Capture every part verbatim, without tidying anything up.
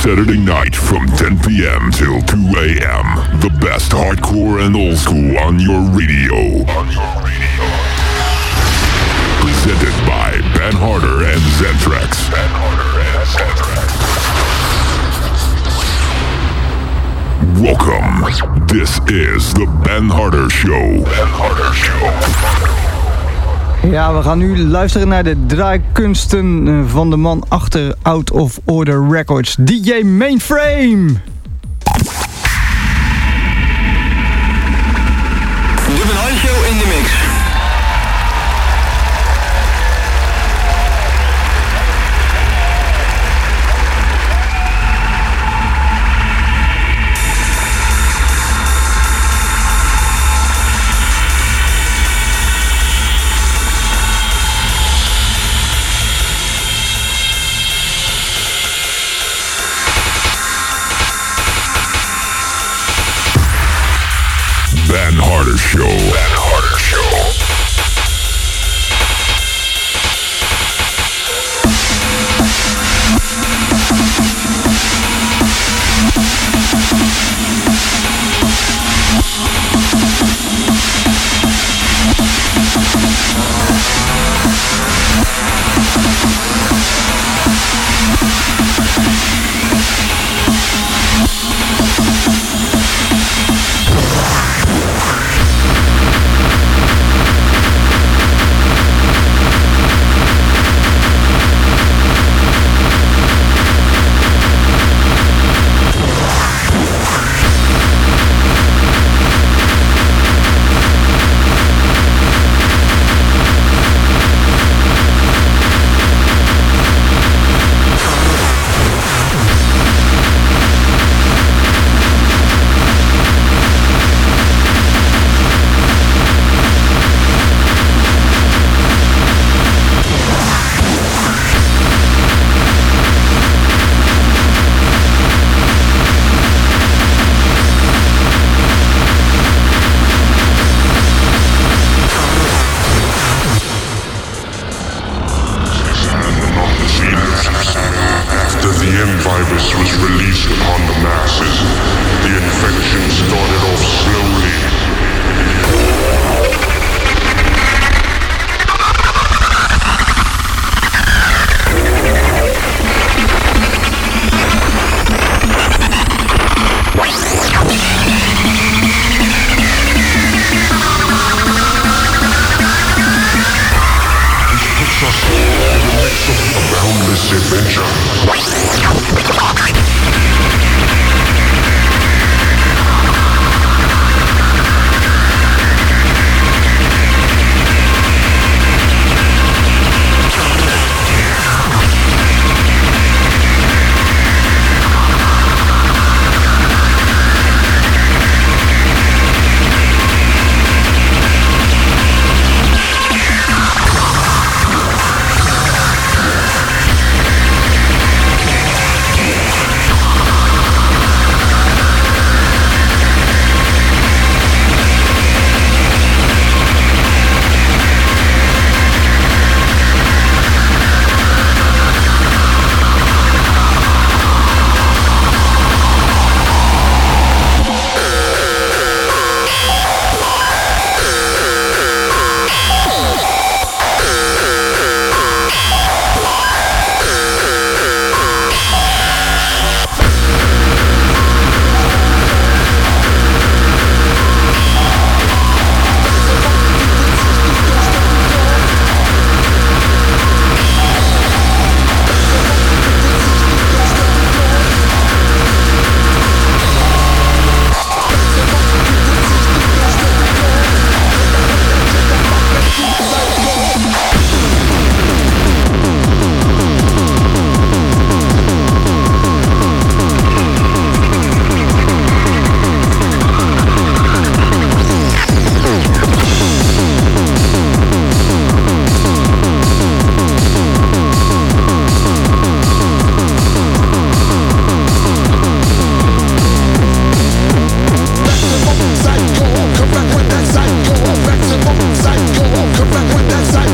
Saturday night from ten p.m. till two a.m. The best hardcore and old school on your radio. On your radio. Presented by Ben Harder and Zentrax. Ben Harder and Zentrax. Welcome. This is the Ben Harder Show. Ben Harder Show. Ja, we gaan nu luisteren naar de draaikunsten van de man achter Out of Order Records, D J Mainframe. De Ben Harder Show in de mix. Ben Harder Show. Ben Harder Show.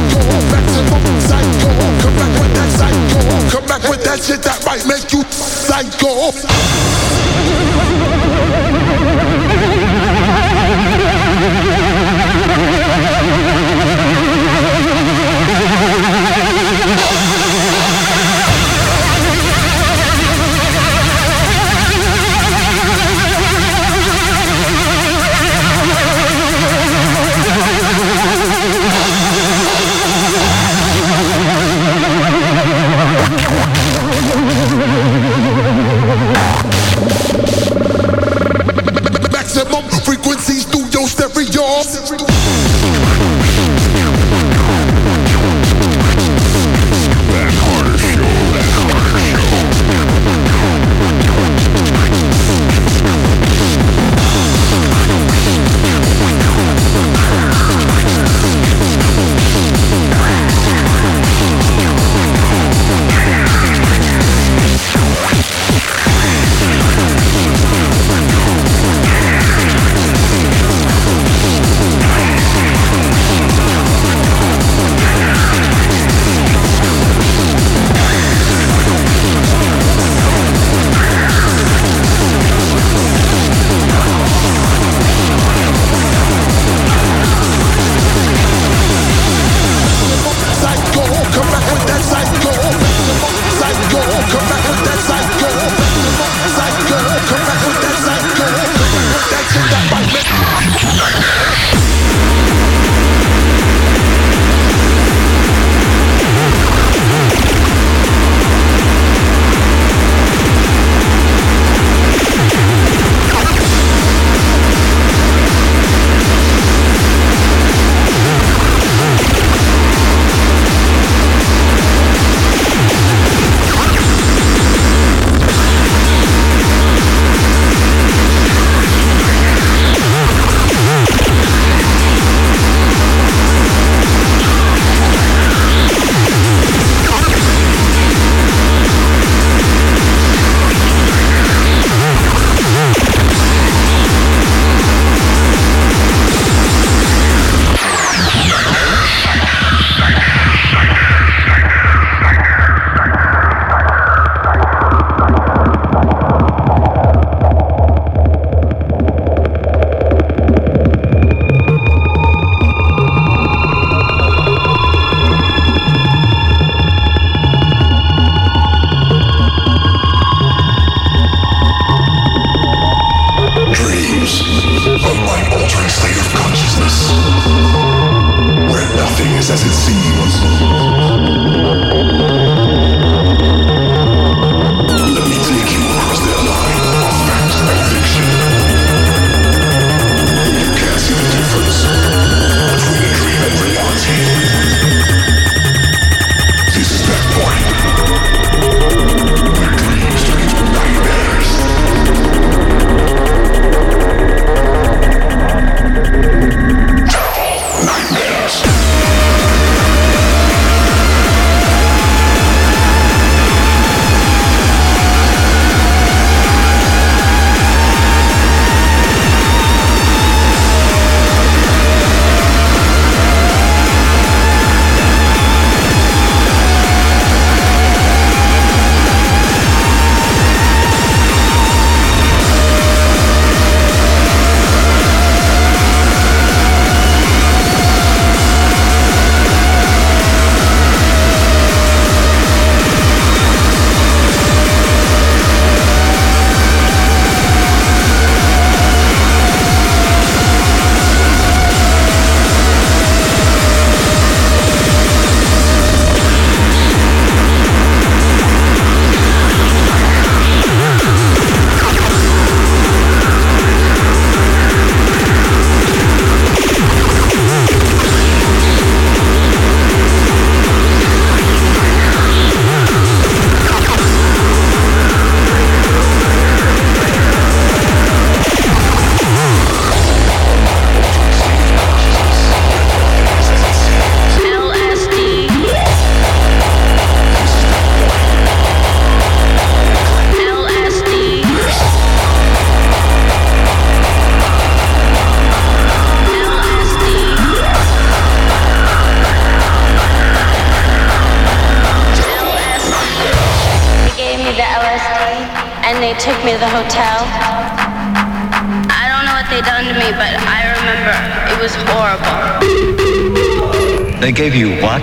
shit that might make you psycho. Maximum frequency studio stereo. That Harder Show. That Harder Nightmares. they took me to the hotel. I don't know what they done to me, but I remember it was horrible. They gave you what?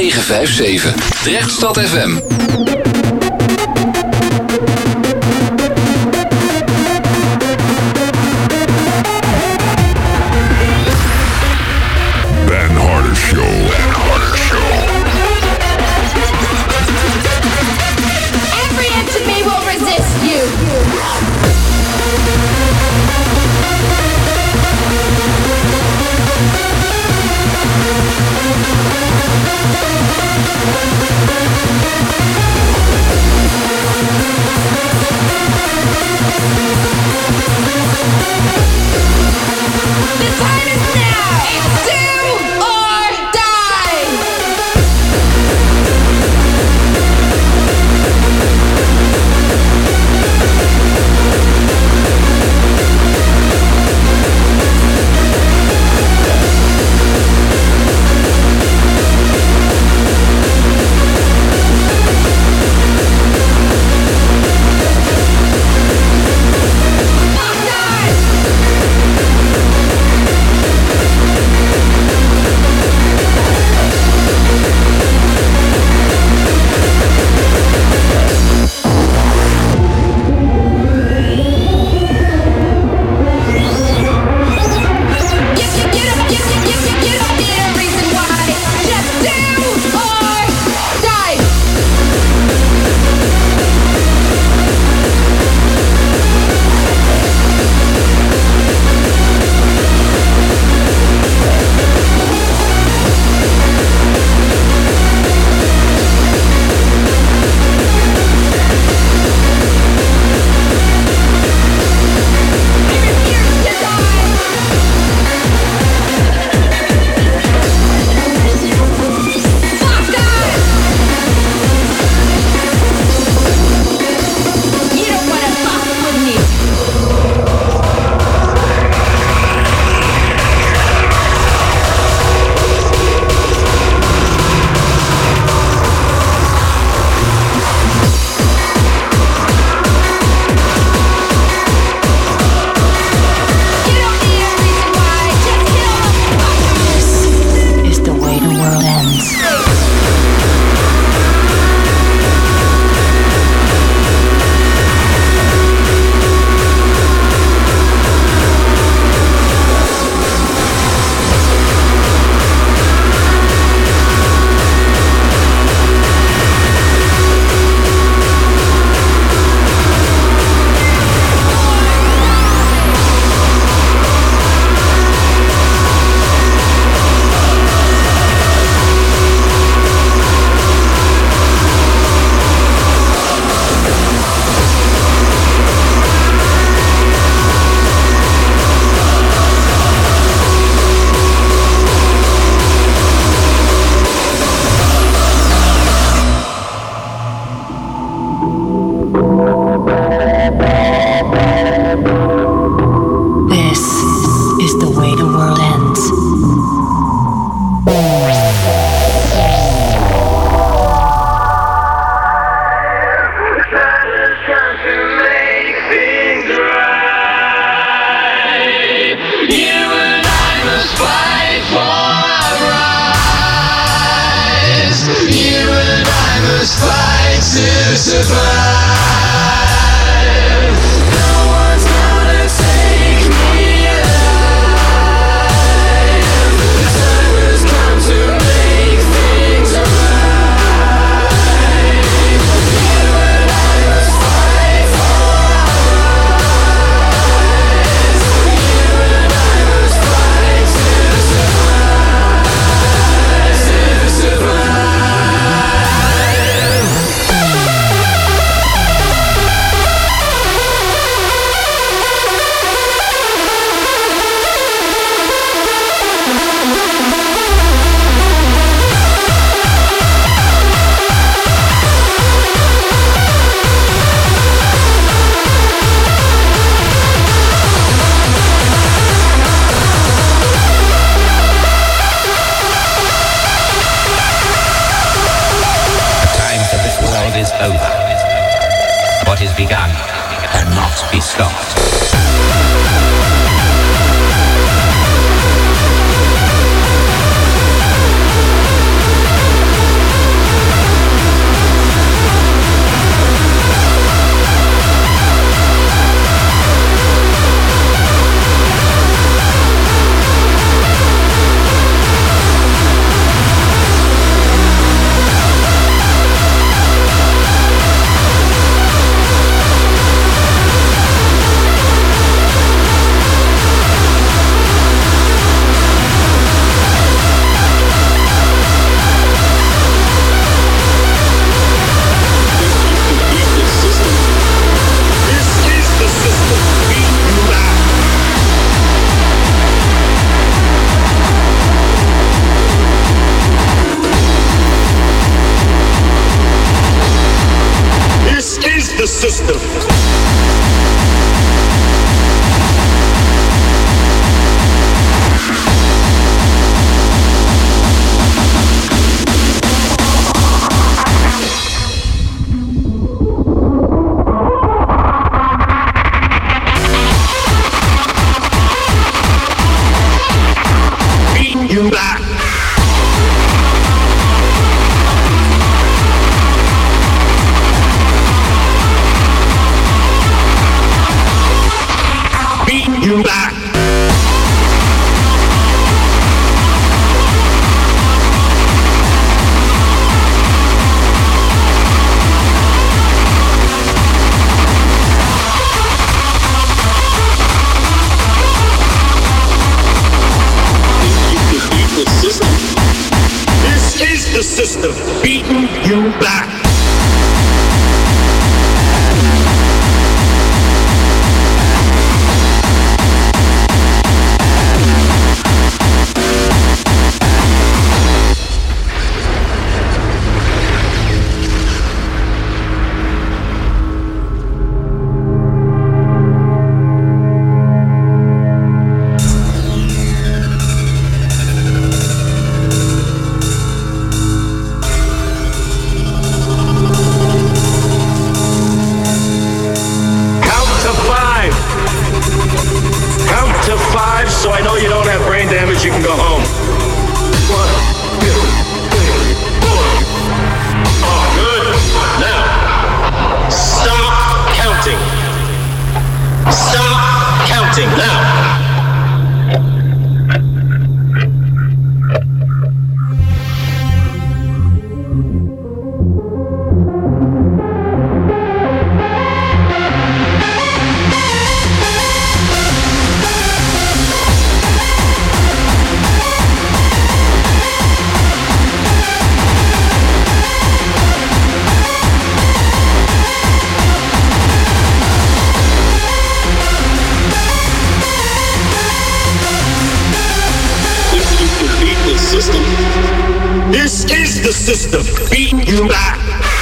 negen vijf zeven. Drechtstad F M. Ben Harder Show. Ben Harder Show. Every inch of me will resist you. The time is now. It's do or die. system. Beating you back. Beating you back. This is the system beating you back. So I know you don't have brain damage, you can go home. One, two, three, four. Oh, good. Now, stop counting. Stop counting now. System. This is the system beating you back.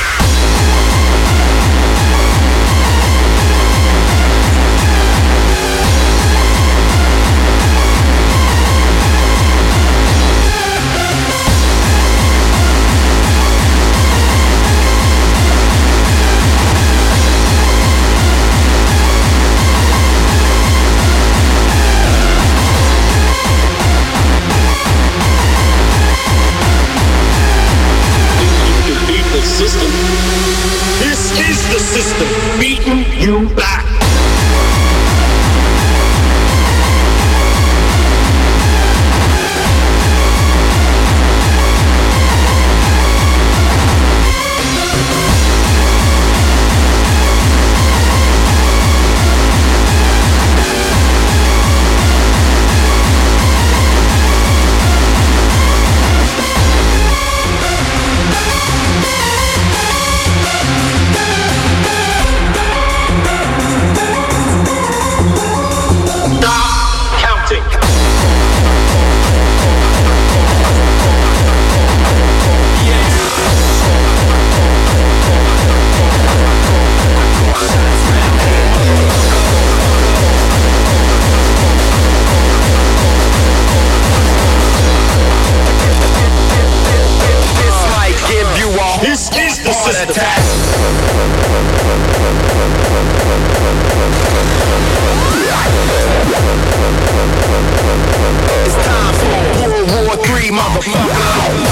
System. This is the system beating you back. This is the system. It's time for World War Three, motherfucker.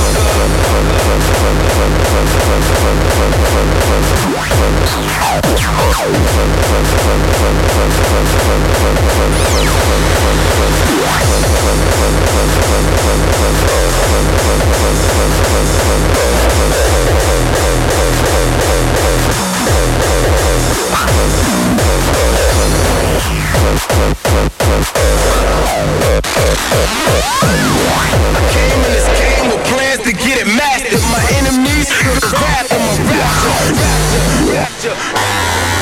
I came in this game with plans to get it mastered. My enemies, the wrath of my rapture, rapture, rapture.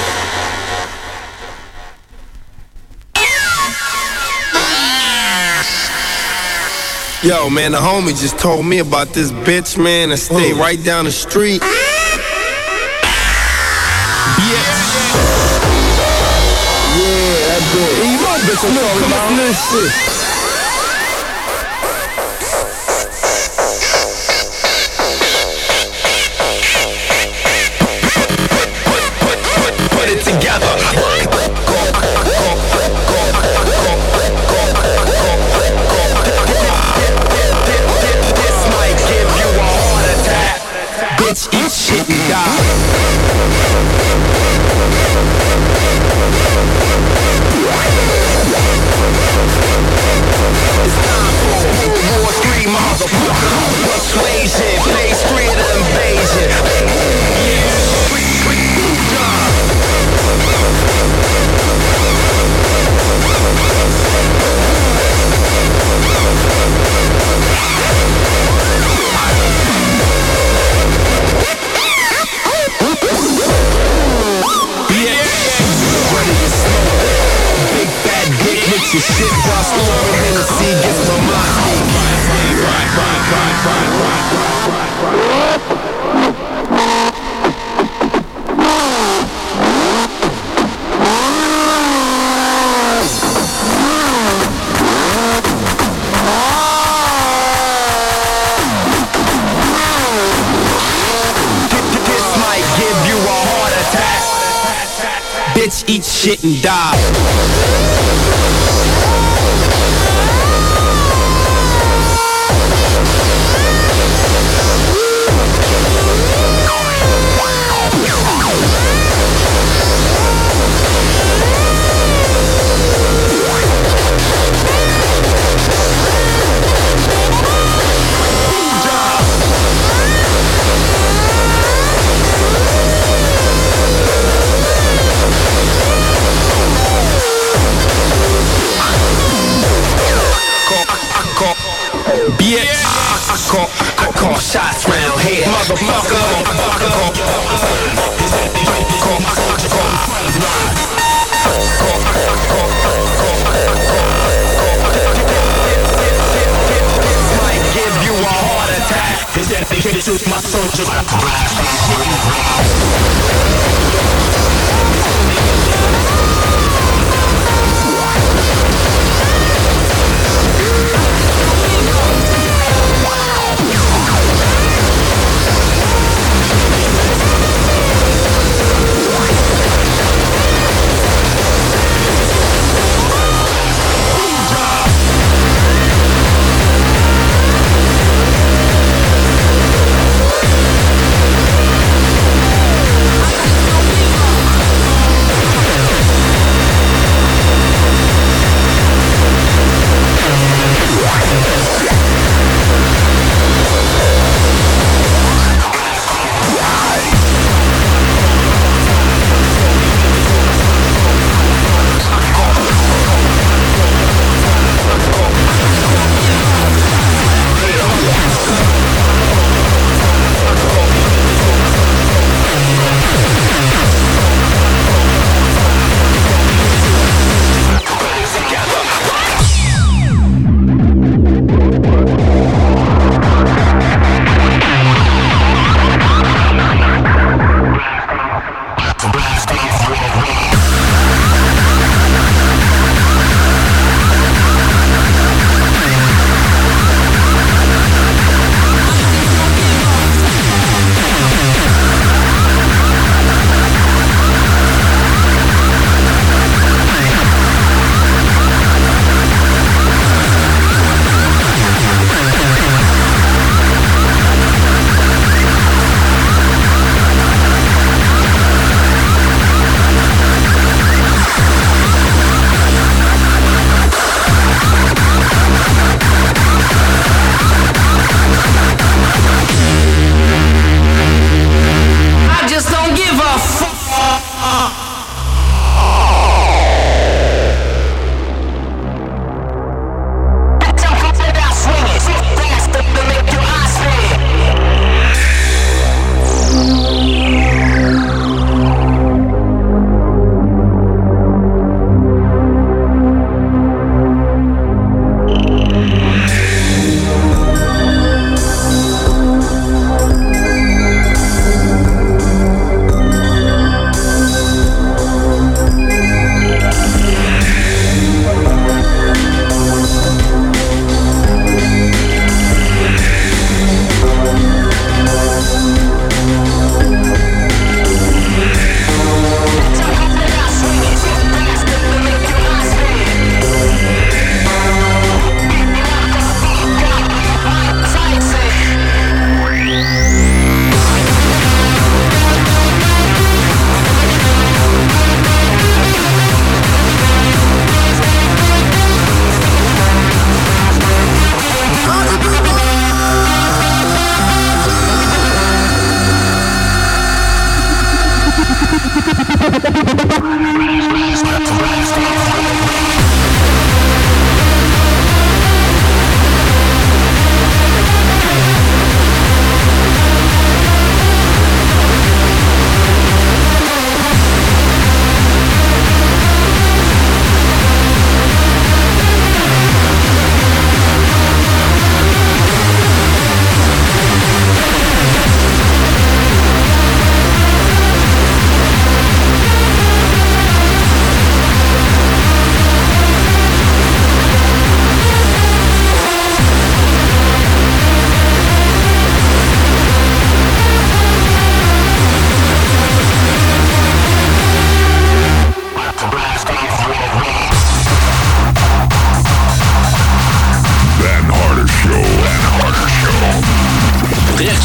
Yo, man, the homie just told me about this bitch, man, and stay right down the street. Bitch, I'm talking about this shit. Put it together. This might give you a heart attack. Bitch, eat shit and die. It's time for World War Three, motherfucker. Persuasion, phase three of the invasion. Your shit while smoking in the sea gets my mind right, right, right, right, right, This might give you a heart attack. Bitch, eat shit and die. Bitch, I, I call, I call shots round here, motherfucker. This might give you a heart attack. Is that they can shoot my soldiers?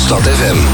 Drechtstad F M.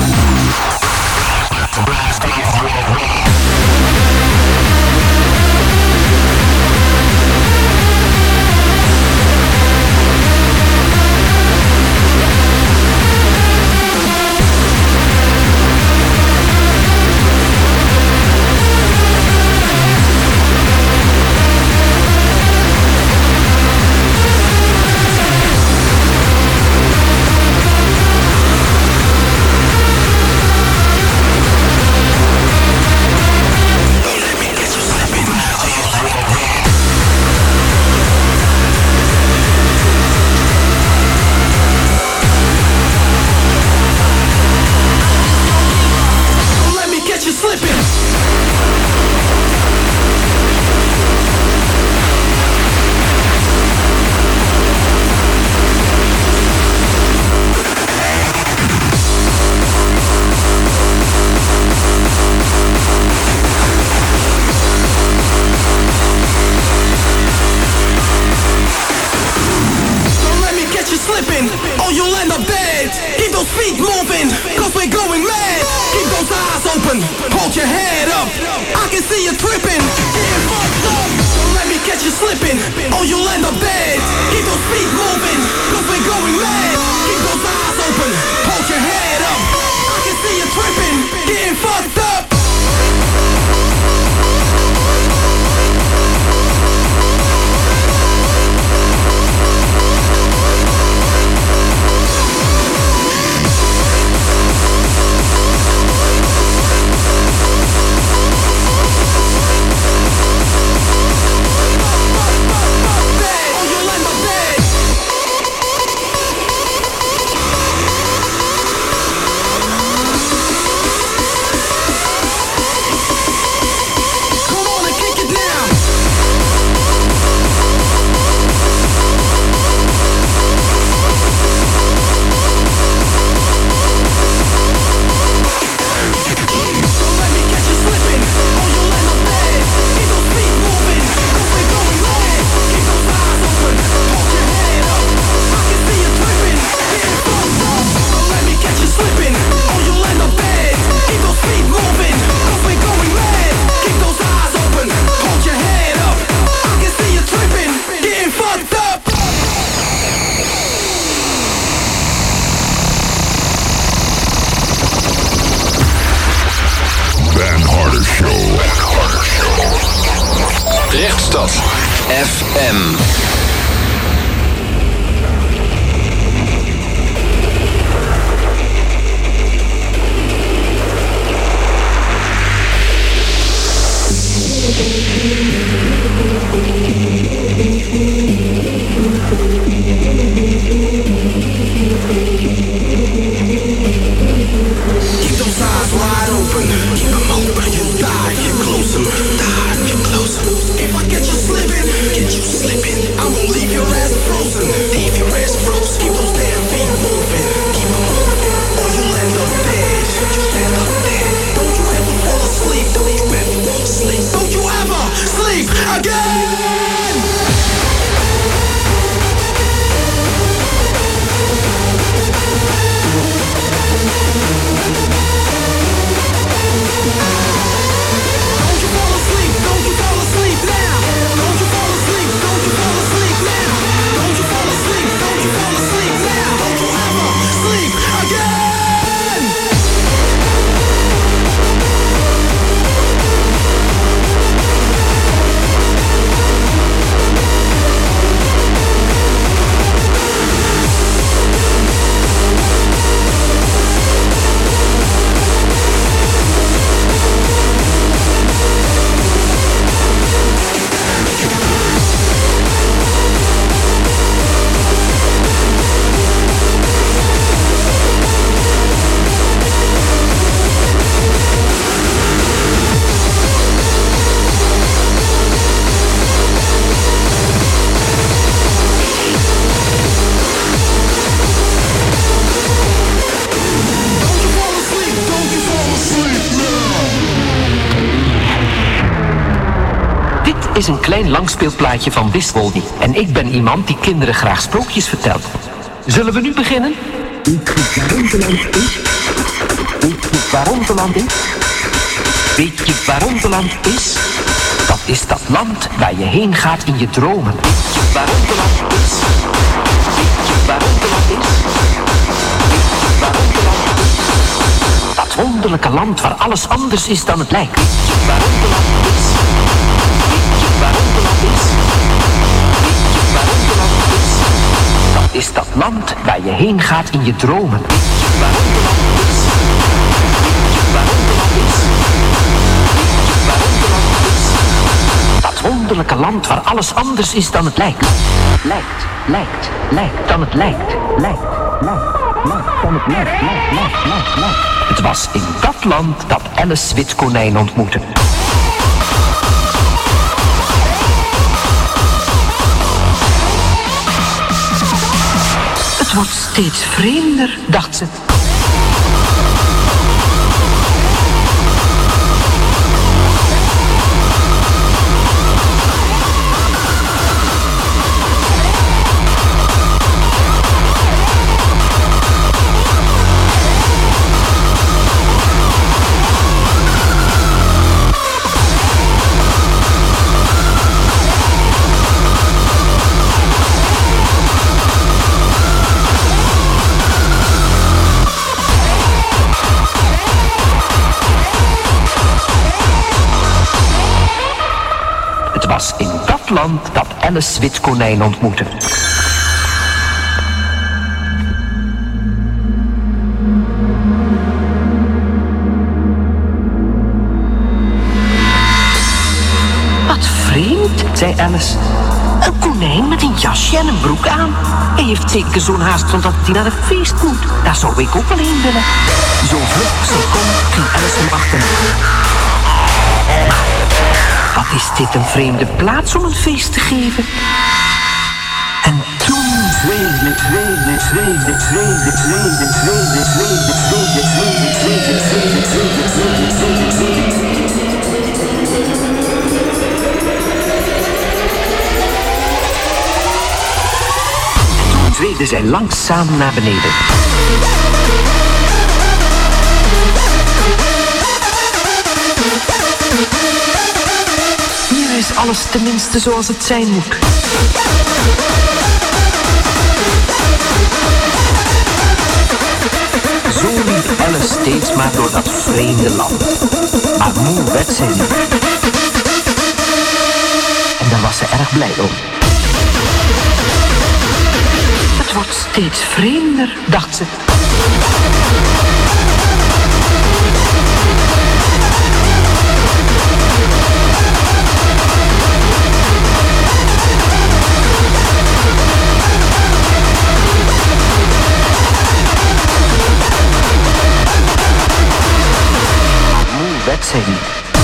Drechtstad F M. Keep those eyes wide open. Keep them open. You die if you close them. Die if you close them. If I get you slipping, get you slipping, I'm gonna leave your ass frozen. Leave your ass frozen. Keep those damn feet moving. Keep them moving. Or you'll end up dead. You'll end up dead. Don't you ever fall asleep. Don't you ever fall asleep. Don't you ever sleep again. Is een klein langspeelplaatje van Wist Wolny. En ik ben iemand die kinderen graag sprookjes vertelt. Zullen we nu beginnen? Ik ga Weet je waar Onderland is? Weet je waar Onderland is? Dat is dat land waar je heen gaat in je dromen. Weet je waar Onderland is? Weet je waar Onderland is? Weet je waar Onderland is? Dat wonderlijke land waar alles anders is dan het lijkt. Weet je waar Onderland is? Weet je waar Onderland is? Weet je waar Onderland is? Dat is dat land waar je heen gaat in je dromen. Weet je waar Onderland is? Weet je waar Onderland is? Weet je waar Onderland is? Dat wonderlijke land waar alles anders is dan het lijkt. Lijkt, lijkt, lijkt, dan het lijkt. Lijkt, lijkt, lijkt, dan het lijkt. Lijkt, lijkt, lijkt, lijkt. Het was in dat land dat Alice Witkonijn ontmoette. Het wordt steeds vreemder, dacht ze. Het was in dat land dat Alice Witkonijn ontmoette. Wat vreemd, zei Alice. Een konijn met een jasje en een broek aan. Hij heeft zeker zo'n haast omdat hij naar een feest moet. Daar zou ik ook wel heen willen. Zo vlug als hij kon, ging Alice hem achterna. Wat is dit een vreemde plaats om een feest te geven? En toen zweefde, zweefde, zweefde, zweefde, zweefde, zweefde, zweefde, zweefde, zweefde, zweefde, zweefde, zweefde, zweefde, zweefde. Toen zweefde zij langzaam naar beneden. Hier is alles tenminste zoals het zijn moet. Zo liep Alice steeds maar door dat vreemde land. Maar moe werd zij niet. En daar was ze erg blij om. Het wordt steeds vreemder, dacht ze. werd zij niet.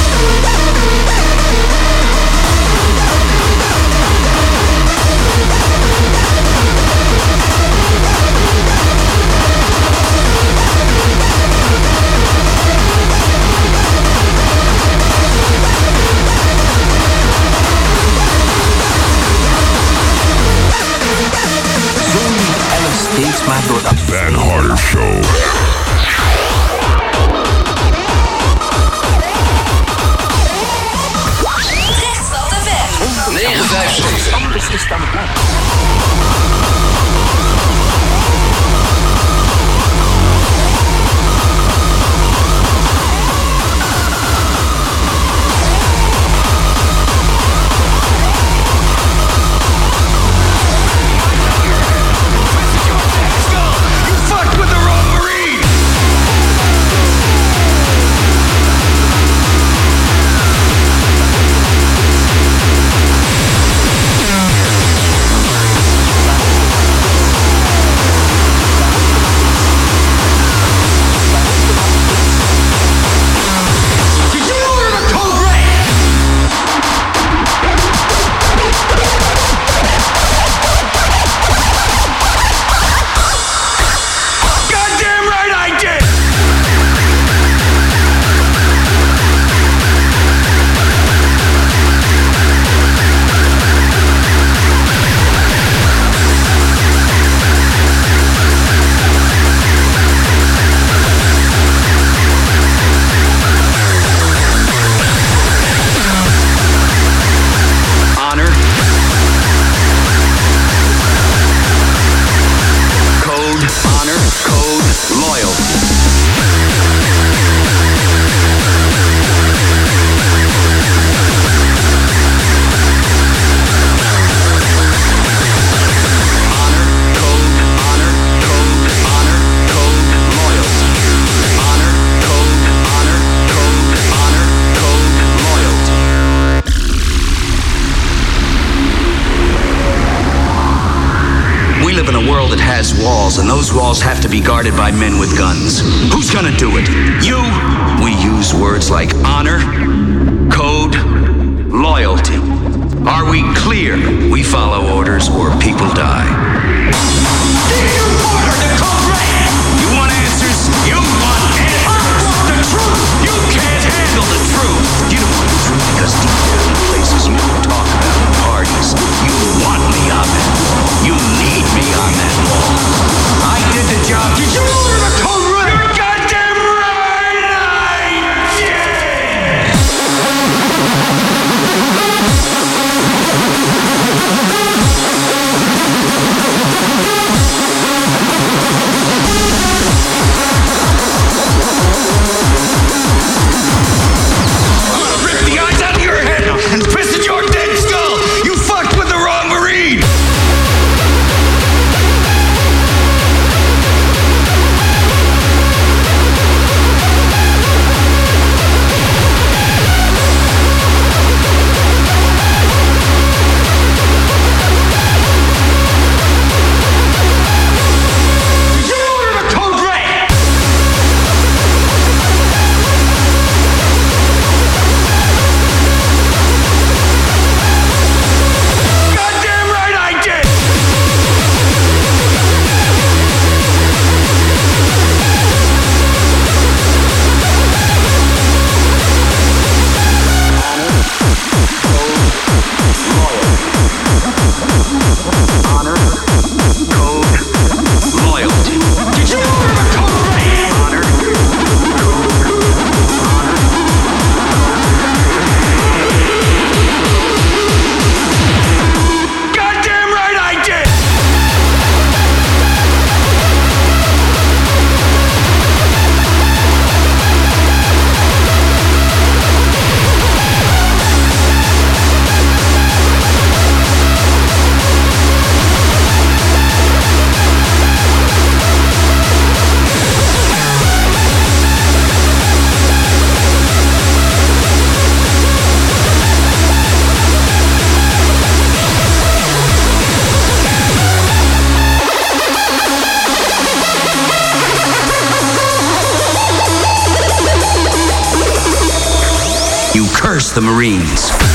Zo liep Alice steeds maar door dat Van Harder Show. walls, and those walls have to be guarded by men with guns. Who's gonna do it? You? We use words like honor, code, loyalty. Are we clear? We follow orders or people die. You want answers? You want answers. I want the truth. You can't handle the truth. You don't want the truth because deep down in places you don't talk about in parties, you want me on that wall. You need me on that wall. I did the job. Did you order the code red? You're goddamn right I did! I'm gonna rip the eyes out of your head and piss at your dead skull! You fucked with the wrong Marine! Did you order the code red? Goddamn right I did! Honor, code, loyalty. Did you order the code red? Honor, goddamn right I did! You curse the Marines.